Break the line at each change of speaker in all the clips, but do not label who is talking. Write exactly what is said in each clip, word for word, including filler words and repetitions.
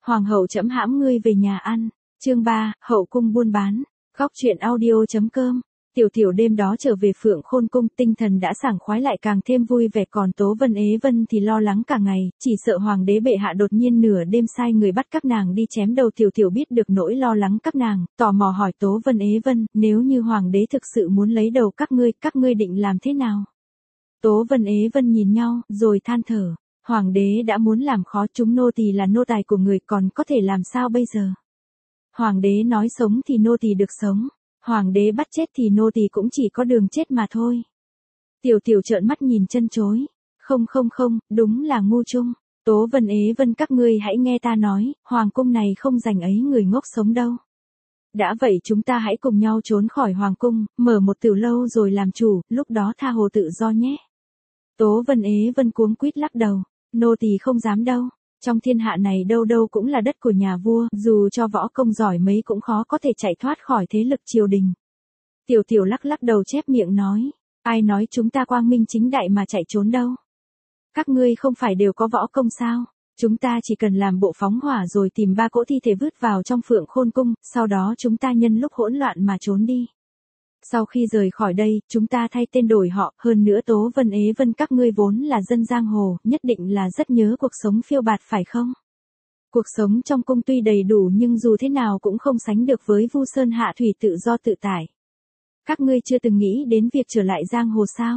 Hoàng hậu trẫm hãm ngươi về nhà ăn. Chương ba, hậu cung buôn bán. Góc truyện audio chấm com. Tiểu Tiểu đêm đó trở về Phượng Khôn cung, tinh thần đã sảng khoái lại càng thêm vui vẻ, còn Tố Vân Ế Vân thì lo lắng cả ngày, chỉ sợ hoàng đế bệ hạ đột nhiên nửa đêm sai người bắt các nàng đi chém đầu. Tiểu Tiểu biết được nỗi lo lắng các nàng, tò mò hỏi Tố Vân Ế Vân, nếu như hoàng đế thực sự muốn lấy đầu các ngươi, các ngươi định làm thế nào? Tố Vân Ế Vân nhìn nhau, rồi than thở, hoàng đế đã muốn làm khó chúng nô tỳ là nô tài của người, còn có thể làm sao bây giờ? Hoàng đế nói sống thì nô tỳ được sống. Hoàng đế bắt chết thì nô tỳ cũng chỉ có đường chết mà thôi. Tiểu Tiểu trợn mắt nhìn chân chối. Không không không, đúng là ngu chung. Tố Vân Ế Vân, các ngươi hãy nghe ta nói, hoàng cung này không dành ấy người ngốc sống đâu. Đã vậy chúng ta hãy cùng nhau trốn khỏi hoàng cung, mở một tiểu lâu rồi làm chủ, lúc đó tha hồ tự do nhé. Tố Vân Ế Vân cuống quýt lắc đầu, nô tỳ không dám đâu. Trong thiên hạ này đâu đâu cũng là đất của nhà vua, dù cho võ công giỏi mấy cũng khó có thể chạy thoát khỏi thế lực triều đình. Tiểu Tiểu lắc lắc đầu chép miệng nói, ai nói chúng ta quang minh chính đại mà chạy trốn đâu. Các ngươi không phải đều có võ công sao? Chúng ta chỉ cần làm bộ phóng hỏa rồi tìm ba cỗ thi thể vứt vào trong Phượng Khôn cung, sau đó chúng ta nhân lúc hỗn loạn mà trốn đi. Sau khi rời khỏi đây, chúng ta thay tên đổi họ, hơn nữa Tố Vân Ế Vân, các ngươi vốn là dân giang hồ, nhất định là rất nhớ cuộc sống phiêu bạt phải không? Cuộc sống trong cung tuy đầy đủ nhưng dù thế nào cũng không sánh được với Vu Sơn Hạ Thủy tự do tự tại. Các ngươi chưa từng nghĩ đến việc trở lại giang hồ sao?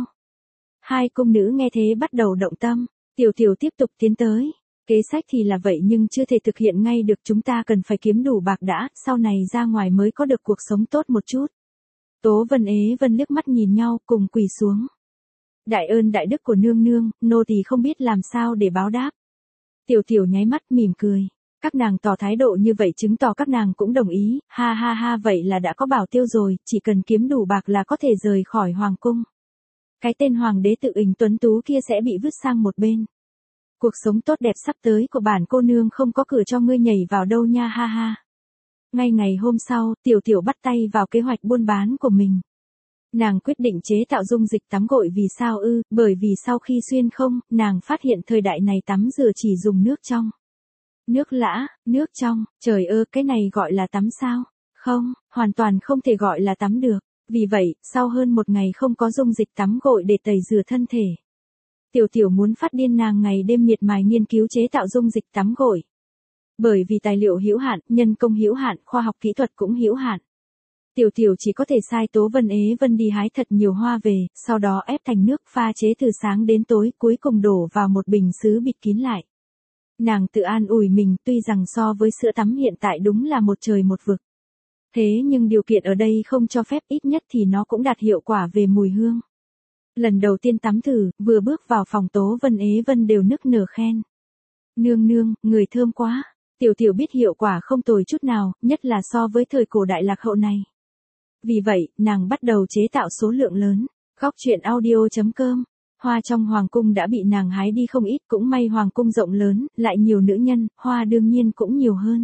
Hai cung nữ nghe thế bắt đầu động tâm, Tiểu Tiểu tiếp tục tiến tới. Kế sách thì là vậy nhưng chưa thể thực hiện ngay được, chúng ta cần phải kiếm đủ bạc đã, sau này ra ngoài mới có được cuộc sống tốt một chút. Tố Vân Ế Vân liếc mắt nhìn nhau, cùng quỳ xuống. Đại ơn đại đức của nương nương, nô tỳ không biết làm sao để báo đáp. Tiểu Tiểu nháy mắt mỉm cười. Các nàng tỏ thái độ như vậy chứng tỏ các nàng cũng đồng ý, ha ha ha, vậy là đã có bảo tiêu rồi, chỉ cần kiếm đủ bạc là có thể rời khỏi hoàng cung. Cái tên hoàng đế tự ình tuấn tú kia sẽ bị vứt sang một bên. Cuộc sống tốt đẹp sắp tới của bản cô nương không có cửa cho ngươi nhảy vào đâu nha, ha ha. Ngay ngày hôm sau, Tiểu Tiểu bắt tay vào kế hoạch buôn bán của mình. Nàng quyết định chế tạo dung dịch tắm gội. Vì sao ư? Bởi vì sau khi xuyên không, nàng phát hiện thời đại này tắm rửa chỉ dùng nước trong. Nước lã, nước trong, trời ơi, cái này gọi là tắm sao? Không, hoàn toàn không thể gọi là tắm được. Vì vậy, sau hơn một ngày không có dung dịch tắm gội để tẩy rửa thân thể, Tiểu Tiểu muốn phát điên, nàng ngày đêm miệt mài nghiên cứu chế tạo dung dịch tắm gội. Bởi vì tài liệu hữu hạn, nhân công hữu hạn, khoa học kỹ thuật cũng hữu hạn. Tiểu Tiểu chỉ có thể sai Tố Vân Ế Vân đi hái thật nhiều hoa về, sau đó ép thành nước pha chế từ sáng đến tối, cuối cùng đổ vào một bình sứ bịt kín lại. Nàng tự an ủi mình, tuy rằng so với sữa tắm hiện tại đúng là một trời một vực. Thế nhưng điều kiện ở đây không cho phép, ít nhất thì nó cũng đạt hiệu quả về mùi hương. Lần đầu tiên tắm thử, vừa bước vào phòng Tố Vân Ế Vân đều nức nở khen. Nương nương, người thơm quá. Tiểu Tiểu biết hiệu quả không tồi chút nào, nhất là so với thời cổ đại lạc hậu này. Vì vậy, nàng bắt đầu chế tạo số lượng lớn. Góc truyện audio chấm com. Hoa trong hoàng cung đã bị nàng hái đi không ít, cũng may hoàng cung rộng lớn, lại nhiều nữ nhân, hoa đương nhiên cũng nhiều hơn.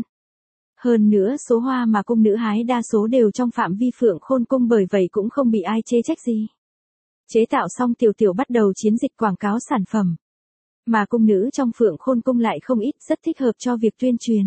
Hơn nữa số hoa mà cung nữ hái đa số đều trong phạm vi Phượng Khôn cung, bởi vậy cũng không bị ai chê trách gì. Chế tạo xong, Tiểu Tiểu bắt đầu chiến dịch quảng cáo sản phẩm. Mà cung nữ trong Phượng Khôn cung lại không ít, rất thích hợp cho việc tuyên truyền.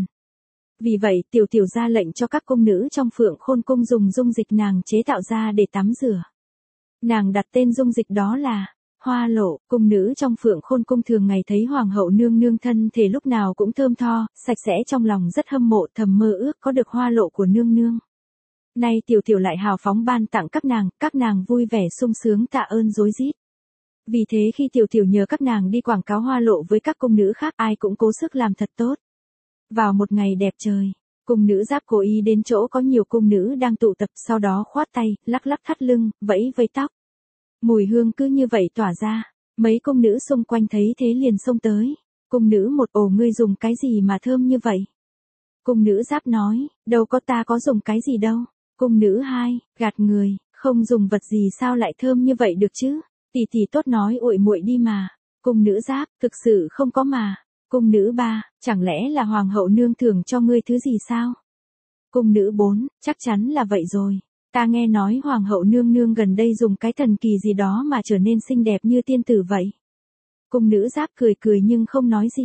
Vì vậy, Tiểu Tiểu ra lệnh cho các cung nữ trong Phượng Khôn cung dùng dung dịch nàng chế tạo ra để tắm rửa. Nàng đặt tên dung dịch đó là Hoa Lộ. Cung nữ trong Phượng Khôn cung thường ngày thấy hoàng hậu nương nương thân thể lúc nào cũng thơm tho, sạch sẽ, trong lòng rất hâm mộ, thầm mơ ước có được hoa lộ của nương nương. Nay Tiểu Tiểu lại hào phóng ban tặng các nàng, các nàng vui vẻ sung sướng tạ ơn rối rít. Vì thế khi Tiểu Tiểu nhờ các nàng đi quảng cáo hoa lộ với các cung nữ khác, ai cũng cố sức làm thật tốt. Vào một ngày đẹp trời, cung nữ Giáp cố ý đến chỗ có nhiều cung nữ đang tụ tập, sau đó khoát tay, lắc lắc thắt lưng, vẫy vẫy tóc. Mùi hương cứ như vậy tỏa ra, mấy cung nữ xung quanh thấy thế liền xông tới. Cung nữ một: ồ, ngươi dùng cái gì mà thơm như vậy? Cung nữ Giáp nói: đâu có, ta có dùng cái gì đâu. Cung nữ hai: gạt người, không dùng vật gì sao lại thơm như vậy được chứ? Tỷ tỷ tốt nói uội muội đi mà. Cung nữ Giáp: thực sự không có mà. Cung nữ ba: chẳng lẽ là hoàng hậu nương thưởng cho ngươi thứ gì sao? Cung nữ bốn: chắc chắn là vậy rồi. Ta nghe nói hoàng hậu nương nương gần đây dùng cái thần kỳ gì đó mà trở nên xinh đẹp như tiên tử vậy. Cung nữ Giáp cười cười nhưng không nói gì.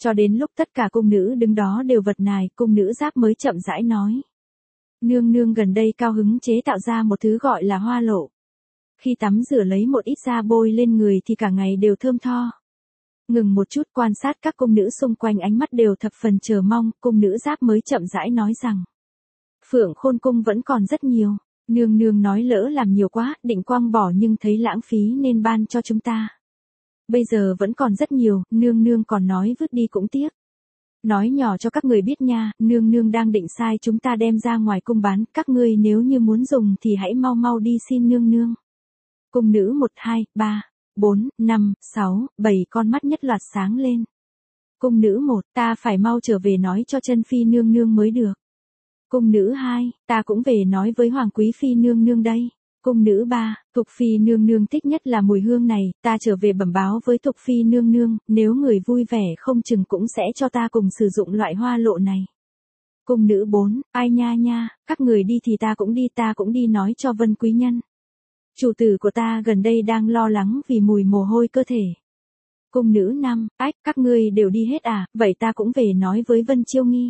Cho đến lúc tất cả cung nữ đứng đó đều vật nài, cung nữ Giáp mới chậm rãi nói. Nương nương gần đây cao hứng chế tạo ra một thứ gọi là hoa lộ. Khi tắm rửa lấy một ít da bôi lên người thì cả ngày đều thơm tho. Ngừng một chút quan sát các cung nữ xung quanh, ánh mắt đều thập phần chờ mong, cung nữ Giáp mới chậm rãi nói rằng. Phượng Khôn Cung vẫn còn rất nhiều, nương nương nói lỡ làm nhiều quá, định quăng bỏ nhưng thấy lãng phí nên ban cho chúng ta. Bây giờ vẫn còn rất nhiều, nương nương còn nói vứt đi cũng tiếc. Nói nhỏ cho các người biết nha, nương nương đang định sai chúng ta đem ra ngoài cung bán, các ngươi nếu như muốn dùng thì hãy mau mau đi xin nương nương. Cung nữ một, hai, ba, bốn, năm, sáu, bảy con mắt nhất loạt sáng lên. Cung nữ một, ta phải mau trở về nói cho chân phi nương nương mới được. Cung nữ hai, ta cũng về nói với hoàng quý phi nương nương đây. Cung nữ ba, Thục phi nương nương thích nhất là mùi hương này, ta trở về bẩm báo với Thục phi nương nương, nếu người vui vẻ không chừng cũng sẽ cho ta cùng sử dụng loại hoa lộ này. Cung nữ bốn, ai nha nha, các người đi thì ta cũng đi, ta cũng đi nói cho Vân quý nhân. Chủ tử của ta gần đây đang lo lắng vì mùi mồ hôi cơ thể. Cung nữ năm, ách, các ngươi đều đi hết à, vậy ta cũng về nói với Vân Chiêu Nghi.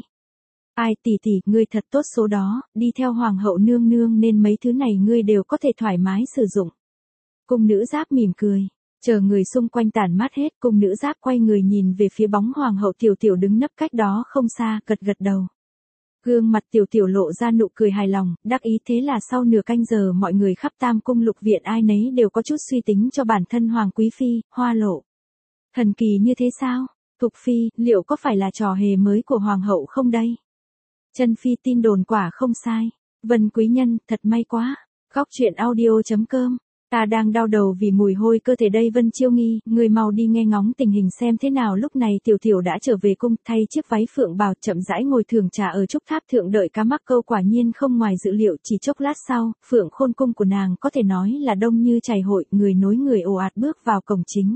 Ai tỷ tỷ, ngươi thật tốt số đó, đi theo hoàng hậu nương nương nên mấy thứ này ngươi đều có thể thoải mái sử dụng. Cung nữ Giáp mỉm cười, chờ người xung quanh tản mát hết, cung nữ Giáp quay người nhìn về phía bóng hoàng hậu Tiểu Tiểu đứng nấp cách đó không xa, gật gật đầu. Gương mặt Tiểu Tiểu lộ ra nụ cười hài lòng, đắc ý. Thế là sau nửa canh giờ mọi người khắp Tam cung lục viện ai nấy đều có chút suy tính cho bản thân hoàng quý phi, hoa lộ. Thần kỳ như thế sao? Thục phi, liệu có phải là trò hề mới của hoàng hậu không đây? Chân phi, tin đồn quả không sai. Vân quý nhân, thật may quá. Góc truyện audio chấm com. Ta đang đau đầu vì mùi hôi cơ thể đây. Vân Chiêu Nghi, người mau đi nghe ngóng tình hình xem thế nào. Lúc này Tiểu Tiểu đã trở về cung, thay chiếc váy phượng bào, chậm rãi ngồi thưởng trà ở trúc tháp thượng đợi cá mắc câu. Quả nhiên không ngoài dự liệu, chỉ chốc lát sau, Phượng Khôn Cung của nàng có thể nói là đông như chày hội, người nối người ồ ạt bước vào cổng chính.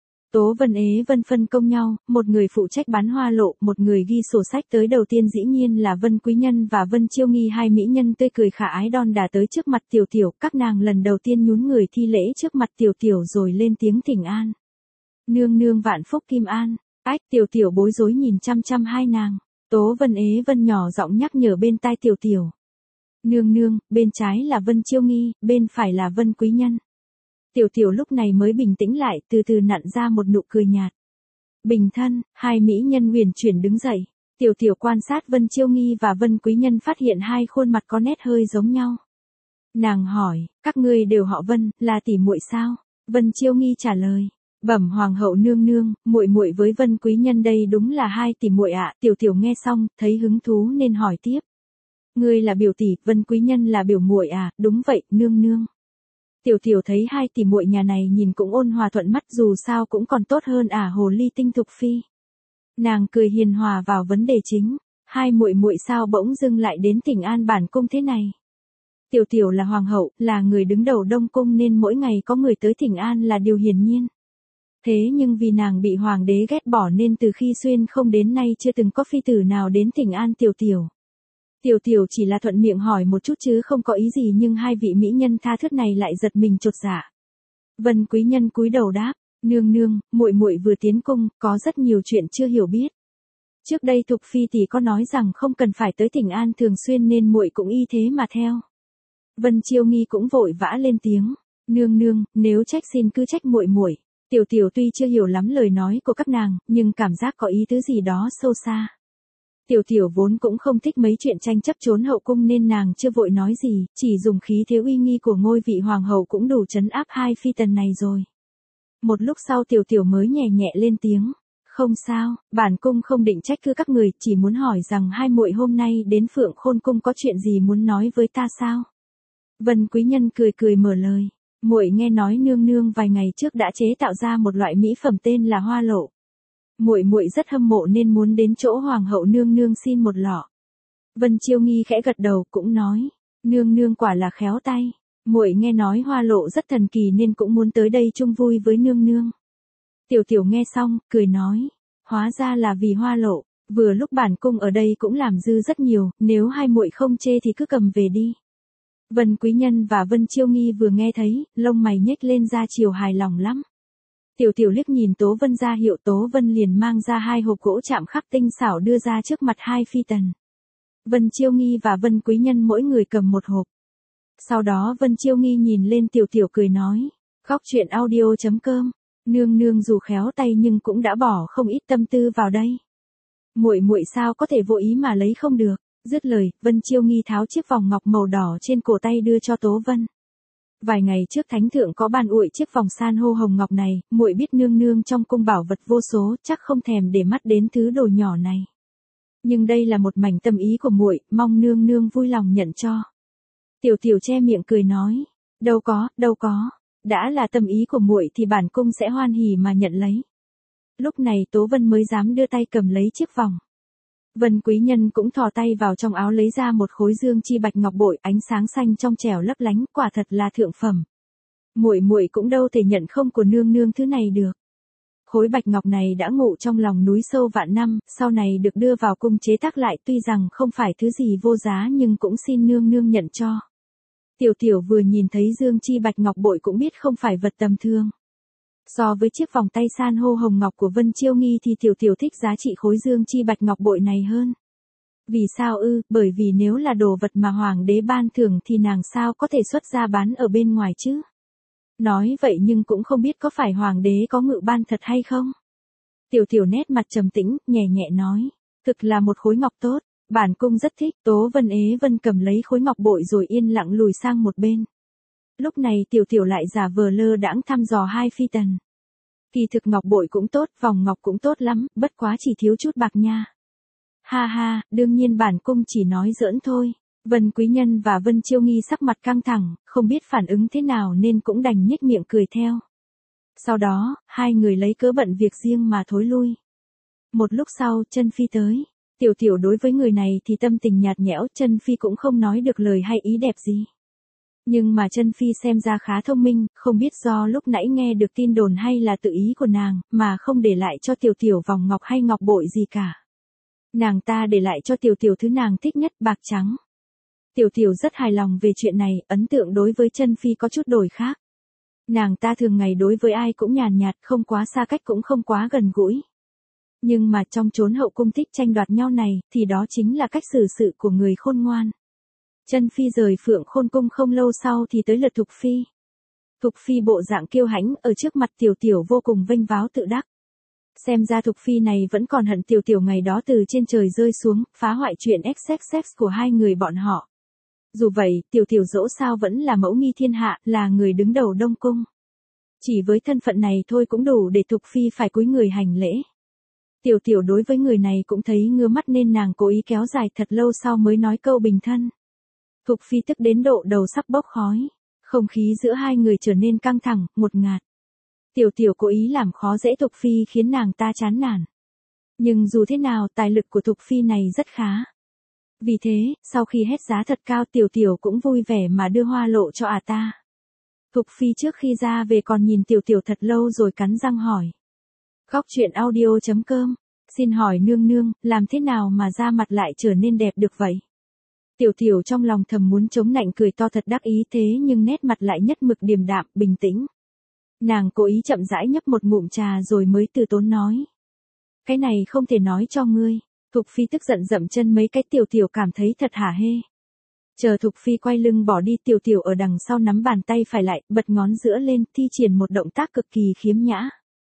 Tố Vân Ế Vân phân công nhau, một người phụ trách bán hoa lộ, một người ghi sổ sách. Tới đầu tiên dĩ nhiên là Vân Quý Nhân và Vân Chiêu Nghi, hai mỹ nhân tươi cười khả ái đon đả tới trước mặt Tiểu Tiểu, các nàng lần đầu tiên nhún người thi lễ trước mặt Tiểu Tiểu rồi lên tiếng thỉnh an. Nương nương vạn phúc kim an. Ách, Tiểu Tiểu bối rối nhìn chăm chăm hai nàng. Tố Vân Ế Vân nhỏ giọng nhắc nhở bên tai Tiểu Tiểu. Nương nương, bên trái là Vân Chiêu Nghi, bên phải là Vân Quý Nhân. Tiểu Tiểu lúc này mới bình tĩnh lại, từ từ nặn ra một nụ cười nhạt. Bình thân, hai mỹ nhân huyền chuyển đứng dậy. Tiểu Tiểu quan sát Vân Chiêu Nghi và Vân Quý Nhân, phát hiện hai khuôn mặt có nét hơi giống nhau. Nàng hỏi, các ngươi đều họ Vân, là tỷ muội sao? Vân Chiêu Nghi trả lời, bẩm hoàng hậu nương nương, muội muội với Vân Quý Nhân đây đúng là hai tỷ muội ạ. Tiểu Tiểu nghe xong, thấy hứng thú nên hỏi tiếp. Ngươi là biểu tỷ, Vân Quý Nhân là biểu muội à? Đúng vậy, nương nương. Tiểu Tiểu thấy hai tỷ muội nhà này nhìn cũng ôn hòa thuận mắt, dù sao cũng còn tốt hơn ả hồ ly tinh Thục phi. Nàng cười hiền hòa vào vấn đề chính, hai muội muội sao bỗng dưng lại đến thỉnh an bản cung thế này? Tiểu Tiểu là hoàng hậu, là người đứng đầu Đông cung nên mỗi ngày có người tới thỉnh an là điều hiển nhiên. Thế nhưng vì nàng bị hoàng đế ghét bỏ nên từ khi xuyên không đến nay chưa từng có phi tử nào đến thỉnh an Tiểu Tiểu. Tiểu Tiểu chỉ là thuận miệng hỏi một chút chứ không có ý gì, nhưng hai vị mỹ nhân tha thướt này lại giật mình chột dạ. Vân Quý Nhân cúi đầu đáp, nương nương, muội muội vừa tiến cung, có rất nhiều chuyện chưa hiểu biết. Trước đây Thục phi tỷ có nói rằng không cần phải tới thỉnh an thường xuyên nên muội cũng y thế mà theo. Vân Chiêu Nghi cũng vội vã lên tiếng, nương nương, nếu trách xin cứ trách muội muội. Tiểu Tiểu tuy chưa hiểu lắm lời nói của các nàng, nhưng cảm giác có ý tứ gì đó sâu xa. Tiểu Tiểu vốn cũng không thích mấy chuyện tranh chấp trốn hậu cung nên nàng chưa vội nói gì, chỉ dùng khí thế uy nghi của ngôi vị hoàng hậu cũng đủ trấn áp hai phi tần này rồi. Một lúc sau Tiểu Tiểu mới nhẹ nhẹ lên tiếng, không sao, bản cung không định trách cứ các người, chỉ muốn hỏi rằng hai muội hôm nay đến Phượng Khôn Cung có chuyện gì muốn nói với ta sao? Vân Quý Nhân cười cười mở lời, muội nghe nói nương nương vài ngày trước đã chế tạo ra một loại mỹ phẩm tên là hoa lộ. Muội muội rất hâm mộ nên muốn đến chỗ hoàng hậu nương nương xin một lọ. Vân Chiêu Nghi khẽ gật đầu cũng nói, nương nương quả là khéo tay, muội nghe nói hoa lộ rất thần kỳ nên cũng muốn tới đây chung vui với nương nương. Tiểu Tiểu nghe xong, cười nói, hóa ra là vì hoa lộ, vừa lúc bản cung ở đây cũng làm dư rất nhiều, nếu hai muội không chê thì cứ cầm về đi. Vân Quý Nhân và Vân Chiêu Nghi vừa nghe thấy, lông mày nhếch lên ra chiều hài lòng lắm. Tiểu tiểu liếc nhìn Tố Vân ra hiệu, Tố Vân liền mang ra hai hộp gỗ chạm khắc tinh xảo đưa ra trước mặt hai phi tần. Vân Chiêu Nghi và Vân Quý Nhân mỗi người cầm một hộp. Sau đó Vân Chiêu Nghi nhìn lên tiểu tiểu cười nói, góc truyện audio chấm com, nương nương dù khéo tay nhưng cũng đã bỏ không ít tâm tư vào đây. Muội muội sao có thể vô ý mà lấy không được. Dứt lời, Vân Chiêu Nghi tháo chiếc vòng ngọc màu đỏ trên cổ tay đưa cho Tố Vân. Vài ngày trước thánh thượng có ban ủi chiếc vòng san hô hồng ngọc này, muội biết nương nương trong cung bảo vật vô số, chắc không thèm để mắt đến thứ đồ nhỏ này. Nhưng đây là một mảnh tâm ý của muội, mong nương nương vui lòng nhận cho. Tiểu tiểu che miệng cười nói, đâu có, đâu có, đã là tâm ý của muội thì bản cung sẽ hoan hỉ mà nhận lấy. Lúc này Tố Vân mới dám đưa tay cầm lấy chiếc vòng. Vân Quý Nhân cũng thò tay vào trong áo lấy ra một khối dương chi bạch ngọc bội, ánh sáng xanh trong trẻo lấp lánh, quả thật là thượng phẩm. Muội muội cũng đâu thể nhận không của nương nương thứ này được. Khối bạch ngọc này đã ngụ trong lòng núi sâu vạn năm, sau này được đưa vào cung chế tác lại, tuy rằng không phải thứ gì vô giá nhưng cũng xin nương nương nhận cho. Tiểu tiểu vừa nhìn thấy dương chi bạch ngọc bội cũng biết không phải vật tầm thường. So với chiếc vòng tay san hô hồng ngọc của Vân Chiêu Nghi thì tiểu tiểu thích giá trị khối dương chi bạch ngọc bội này hơn. Vì sao ư? Bởi vì nếu là đồ vật mà hoàng đế ban thưởng thì nàng sao có thể xuất ra bán ở bên ngoài chứ? Nói vậy nhưng cũng không biết có phải hoàng đế có ngự ban thật hay không? Tiểu tiểu nét mặt trầm tĩnh, nhẹ nhẹ nói, thực là một khối ngọc tốt, bản cung rất thích. Tố Vân ế vân cầm lấy khối ngọc bội rồi yên lặng lùi sang một bên. Lúc này tiểu tiểu lại giả vờ lơ đãng thăm dò hai phi tần. Kỳ thực ngọc bội cũng tốt, vòng ngọc cũng tốt lắm, bất quá chỉ thiếu chút bạc nha. Ha ha, đương nhiên bản cung chỉ nói giỡn thôi. Vân Quý Nhân và Vân Chiêu Nghi sắc mặt căng thẳng, không biết phản ứng thế nào nên cũng đành nhếch miệng cười theo. Sau đó, hai người lấy cớ bận việc riêng mà thối lui. Một lúc sau, Chân Phi tới. Tiểu tiểu đối với người này thì tâm tình nhạt nhẽo, Chân Phi cũng không nói được lời hay ý đẹp gì. Nhưng mà Chân Phi xem ra khá thông minh, không biết do lúc nãy nghe được tin đồn hay là tự ý của nàng, mà không để lại cho tiểu tiểu vòng ngọc hay ngọc bội gì cả. Nàng ta để lại cho tiểu tiểu thứ nàng thích nhất, bạc trắng. Tiểu tiểu rất hài lòng về chuyện này, ấn tượng đối với Chân Phi có chút đổi khác. Nàng ta thường ngày đối với ai cũng nhàn nhạt, không quá xa cách cũng không quá gần gũi. Nhưng mà trong chốn hậu cung thích tranh đoạt nhau này, thì đó chính là cách xử sự của người khôn ngoan. Chân Phi rời Phượng Khôn cung không lâu sau thì tới lượt Thục Phi. Thục Phi bộ dạng kiêu hãnh, ở trước mặt tiểu tiểu vô cùng vênh váo tự đắc. Xem ra Thục Phi này vẫn còn hận tiểu tiểu ngày đó từ trên trời rơi xuống, phá hoại chuyện xxx của hai người bọn họ. Dù vậy, tiểu tiểu dẫu sao vẫn là mẫu nghi thiên hạ, là người đứng đầu Đông Cung. Chỉ với thân phận này thôi cũng đủ để Thục Phi phải cúi người hành lễ. Tiểu tiểu đối với người này cũng thấy ngứa mắt nên nàng cố ý kéo dài thật lâu sau mới nói câu bình thân. Thục Phi tức đến độ đầu sắp bốc khói, không khí giữa hai người trở nên căng thẳng, ngột ngạt. Tiểu tiểu cố ý làm khó dễ Thục Phi khiến nàng ta chán nản. Nhưng dù thế nào tài lực của Thục Phi này rất khá. Vì thế, sau khi hét giá thật cao tiểu tiểu cũng vui vẻ mà đưa hoa lộ cho ả ta. Thục Phi trước khi ra về còn nhìn tiểu tiểu thật lâu rồi cắn răng hỏi. Góc truyện audio chấm com, xin hỏi nương nương, làm thế nào mà da mặt lại trở nên đẹp được vậy? Tiểu tiểu trong lòng thầm muốn chống nạnh cười to thật đắc ý thế nhưng nét mặt lại nhất mực điềm đạm, bình tĩnh. Nàng cố ý chậm rãi nhấp một ngụm trà rồi mới từ tốn nói. Cái này không thể nói cho ngươi. Thục Phi tức giận dậm chân mấy cái, tiểu tiểu cảm thấy thật hả hê. Chờ Thục Phi quay lưng bỏ đi, tiểu tiểu ở đằng sau nắm bàn tay phải lại, bật ngón giữa lên, thi triển một động tác cực kỳ khiếm nhã.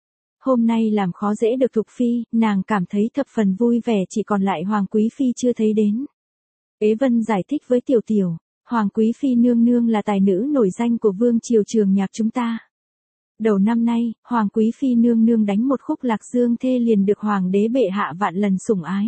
Hôm nay làm khó dễ được Thục Phi, nàng cảm thấy thập phần vui vẻ, chỉ còn lại Hoàng Quý Phi chưa thấy đến. Ế Vân giải thích với tiểu tiểu, Hoàng Quý Phi nương nương là tài nữ nổi danh của vương triều Trường Nhạc chúng ta. Đầu năm nay, Hoàng Quý Phi nương nương đánh một khúc lạc dương thê liền được Hoàng đế bệ hạ vạn lần sủng ái.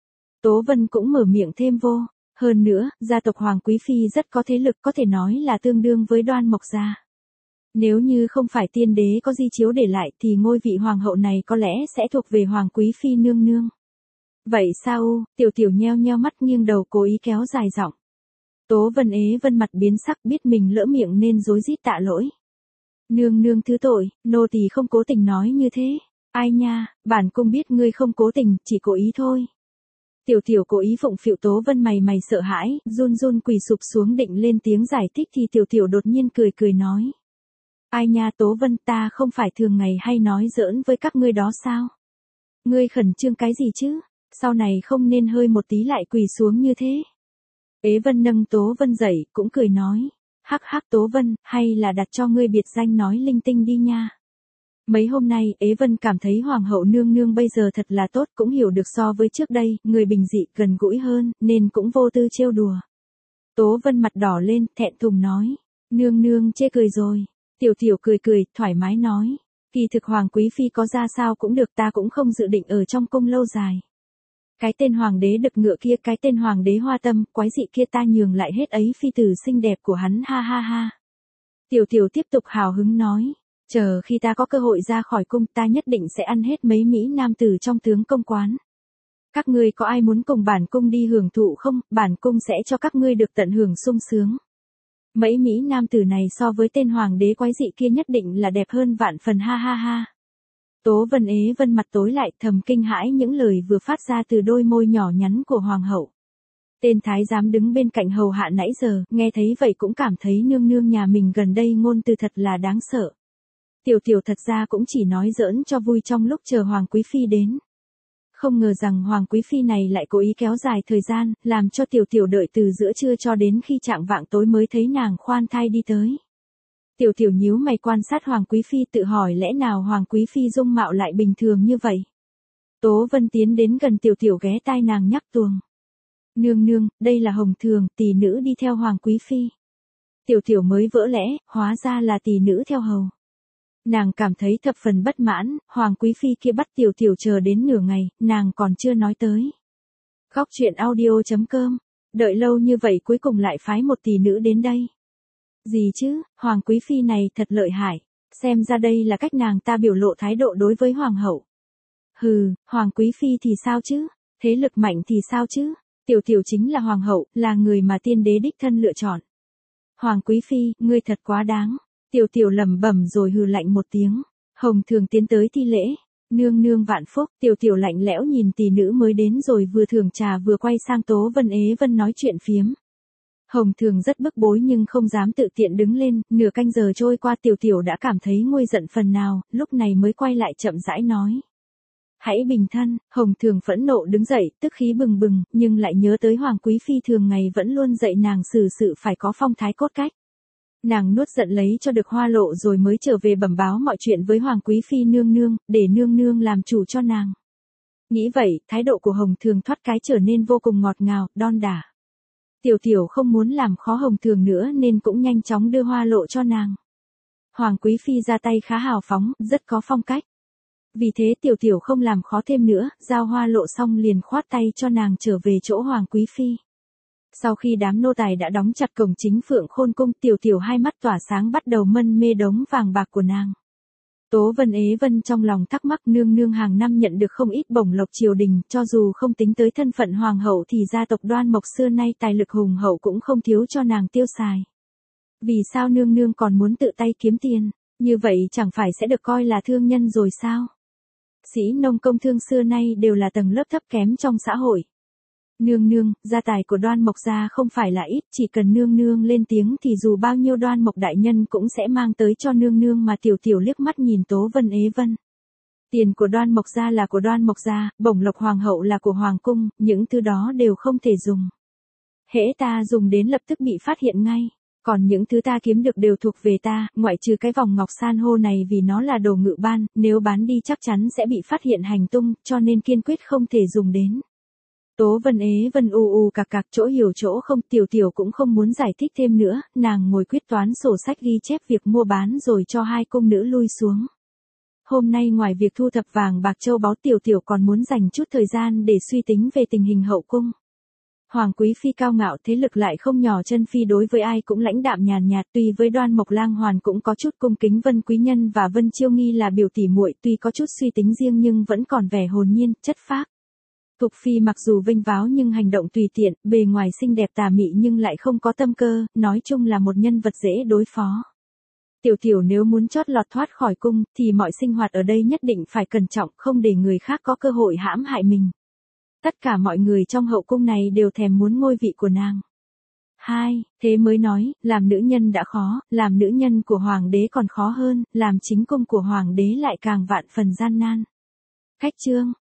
Tố Vân cũng mở miệng thêm vô, hơn nữa, gia tộc Hoàng Quý Phi rất có thế lực, có thể nói là tương đương với Đoan Mộc gia. Nếu như không phải tiên đế có di chiếu để lại thì ngôi vị hoàng hậu này có lẽ sẽ thuộc về Hoàng Quý Phi nương nương. Vậy sao u? Tiểu tiểu nheo nheo mắt nghiêng đầu cố ý kéo dài giọng. Tố Vân ế vân mặt biến sắc, biết mình lỡ miệng nên rối rít tạ lỗi. Nương nương thứ tội, nô tỳ không cố tình nói như thế. Ai nha, bản cung biết ngươi không cố tình, chỉ cố ý thôi. Tiểu tiểu cố ý phụng phịu. Tố Vân mày mày sợ hãi, run run quỳ sụp xuống định lên tiếng giải thích thì tiểu tiểu đột nhiên cười cười nói. Ai nha Tố Vân, ta không phải thường ngày hay nói giỡn với các ngươi đó sao? Ngươi khẩn trương cái gì chứ? Sau này không nên hơi một tí lại quỳ xuống như thế. Ế Vân nâng Tố Vân dậy, cũng cười nói. Hắc hắc Tố Vân, hay là đặt cho ngươi biệt danh nói linh tinh đi nha. Mấy hôm nay, Ế Vân cảm thấy Hoàng hậu nương nương bây giờ thật là tốt, cũng hiểu được so với trước đây, người bình dị, gần gũi hơn, nên cũng vô tư trêu đùa. Tố Vân mặt đỏ lên, thẹn thùng nói. Nương nương chê cười rồi. Tiểu Tiểu cười cười, thoải mái nói. Kỳ thực Hoàng Quý Phi có ra sao cũng được, ta cũng không dự định ở trong cung lâu dài. Cái tên Hoàng đế đực ngựa kia, cái tên Hoàng đế hoa tâm, quái dị kia ta nhường lại hết ấy phi tử xinh đẹp của hắn, ha ha ha. Tiểu Tiểu tiếp tục hào hứng nói. Chờ khi ta có cơ hội ra khỏi cung, ta nhất định sẽ ăn hết mấy mỹ nam tử trong tướng công quán. Các ngươi có ai muốn cùng bản cung đi hưởng thụ không? Bản cung sẽ cho các ngươi được tận hưởng sung sướng. Mấy mỹ nam tử này so với tên hoàng đế quái dị kia nhất định là đẹp hơn vạn phần, ha ha ha. Tố Vân Ế Vân mặt tối lại, thầm kinh hãi những lời vừa phát ra từ đôi môi nhỏ nhắn của hoàng hậu. Tên thái giám đứng bên cạnh hầu hạ nãy giờ, nghe thấy vậy cũng cảm thấy nương nương nhà mình gần đây ngôn từ thật là đáng sợ. Tiểu Tiểu thật ra cũng chỉ nói giỡn cho vui trong lúc chờ Hoàng Quý Phi đến. Không ngờ rằng Hoàng Quý Phi này lại cố ý kéo dài thời gian, làm cho Tiểu Tiểu đợi từ giữa trưa cho đến khi chạng vạng tối mới thấy nàng khoan thai đi tới. Tiểu Tiểu nhíu mày quan sát Hoàng Quý Phi, tự hỏi lẽ nào Hoàng Quý Phi dung mạo lại bình thường như vậy. Tố Vân tiến đến gần Tiểu Tiểu ghé tai nàng nhắc tuồng. Nương nương, đây là Hồng Thường, tỷ nữ đi theo Hoàng Quý Phi. Tiểu Tiểu mới vỡ lẽ, hóa ra là tỷ nữ theo hầu. Nàng cảm thấy thập phần bất mãn, Hoàng Quý Phi kia bắt Tiểu Tiểu chờ đến nửa ngày, nàng còn chưa nói tới. Góc truyện audio chấm com, đợi lâu như vậy cuối cùng lại phái một tỷ nữ đến đây. Gì chứ, Hoàng Quý Phi này thật lợi hại, xem ra đây là cách nàng ta biểu lộ thái độ đối với Hoàng hậu. Hừ, Hoàng Quý Phi thì sao chứ, thế lực mạnh thì sao chứ, Tiểu Tiểu chính là Hoàng hậu, là người mà tiên đế đích thân lựa chọn. Hoàng Quý Phi, ngươi thật quá đáng. Tiểu Tiểu lẩm bẩm rồi hừ lạnh một tiếng. Hồng Thường tiến tới thi lễ. Nương nương vạn phúc. Tiểu Tiểu lạnh lẽo nhìn tỷ nữ mới đến rồi vừa thưởng trà vừa quay sang Tố Vân Ế Vân nói chuyện phiếm. Hồng Thường rất bức bối nhưng không dám tự tiện đứng lên. Nửa canh giờ trôi qua Tiểu Tiểu đã cảm thấy nguôi giận phần nào, lúc này mới quay lại chậm rãi nói. Hãy bình thân. Hồng Thường phẫn nộ đứng dậy, tức khí bừng bừng, nhưng lại nhớ tới Hoàng Quý Phi thường ngày vẫn luôn dạy nàng xử sự phải có phong thái cốt cách. Nàng nuốt giận lấy cho được hoa lộ rồi mới trở về bẩm báo mọi chuyện với Hoàng Quý Phi nương nương, để nương nương làm chủ cho nàng. Nghĩ vậy, thái độ của Hồng Thường thoát cái trở nên vô cùng ngọt ngào, đon đả. Tiểu Tiểu không muốn làm khó Hồng Thường nữa nên cũng nhanh chóng đưa hoa lộ cho nàng. Hoàng Quý Phi ra tay khá hào phóng, rất có phong cách. Vì thế Tiểu Tiểu không làm khó thêm nữa, giao hoa lộ xong liền khoát tay cho nàng trở về chỗ Hoàng Quý Phi. Sau khi đám nô tài đã đóng chặt cổng chính Phượng Khôn cung, Tiểu Tiểu hai mắt tỏa sáng bắt đầu mân mê đống vàng bạc của nàng. Tố Vân Ế Vân trong lòng thắc mắc, nương nương hàng năm nhận được không ít bổng lộc triều đình, cho dù không tính tới thân phận hoàng hậu thì gia tộc Đoan Mộc xưa nay tài lực hùng hậu cũng không thiếu cho nàng tiêu xài. Vì sao nương nương còn muốn tự tay kiếm tiền, như vậy chẳng phải sẽ được coi là thương nhân rồi sao? Sĩ nông công thương xưa nay đều là tầng lớp thấp kém trong xã hội. Nương nương, gia tài của Đoan Mộc gia không phải là ít, chỉ cần nương nương lên tiếng thì dù bao nhiêu Đoan Mộc đại nhân cũng sẽ mang tới cho nương nương mà. Tiểu Tiểu liếc mắt nhìn Tố Vân Ế Vân. Tiền của Đoan Mộc gia là của Đoan Mộc gia, bổng lộc hoàng hậu là của hoàng cung, những thứ đó đều không thể dùng. Hễ ta dùng đến lập tức bị phát hiện ngay, còn những thứ ta kiếm được đều thuộc về ta, ngoại trừ cái vòng ngọc san hô này vì nó là đồ ngự ban, nếu bán đi chắc chắn sẽ bị phát hiện hành tung, cho nên kiên quyết không thể dùng đến. Tố Vân Ế Vân u u cạc cạc chỗ hiểu chỗ không, Tiểu Tiểu cũng không muốn giải thích thêm nữa, nàng ngồi quyết toán sổ sách ghi chép việc mua bán rồi cho hai cung nữ lui xuống. Hôm nay ngoài việc thu thập vàng bạc châu báu, Tiểu Tiểu còn muốn dành chút thời gian để suy tính về tình hình hậu cung. Hoàng Quý Phi cao ngạo, thế lực lại không nhỏ, chân phi đối với ai cũng lãnh đạm nhàn nhạt, tuy với Đoan Mộc Lang Hoàn cũng có chút cung kính, Vân Quý Nhân và Vân Chiêu Nghi là biểu tỷ muội, tuy có chút suy tính riêng nhưng vẫn còn vẻ hồn nhiên, chất phác. Thục Phi mặc dù vinh váo nhưng hành động tùy tiện, bề ngoài xinh đẹp tà mị nhưng lại không có tâm cơ, nói chung là một nhân vật dễ đối phó. Tiểu Tiểu nếu muốn chót lọt thoát khỏi cung, thì mọi sinh hoạt ở đây nhất định phải cẩn trọng, không để người khác có cơ hội hãm hại mình. Tất cả mọi người trong hậu cung này đều thèm muốn ngôi vị của nàng. hai, thế mới nói, làm nữ nhân đã khó, làm nữ nhân của hoàng đế còn khó hơn, làm chính cung của hoàng đế lại càng vạn phần gian nan. Khách chương,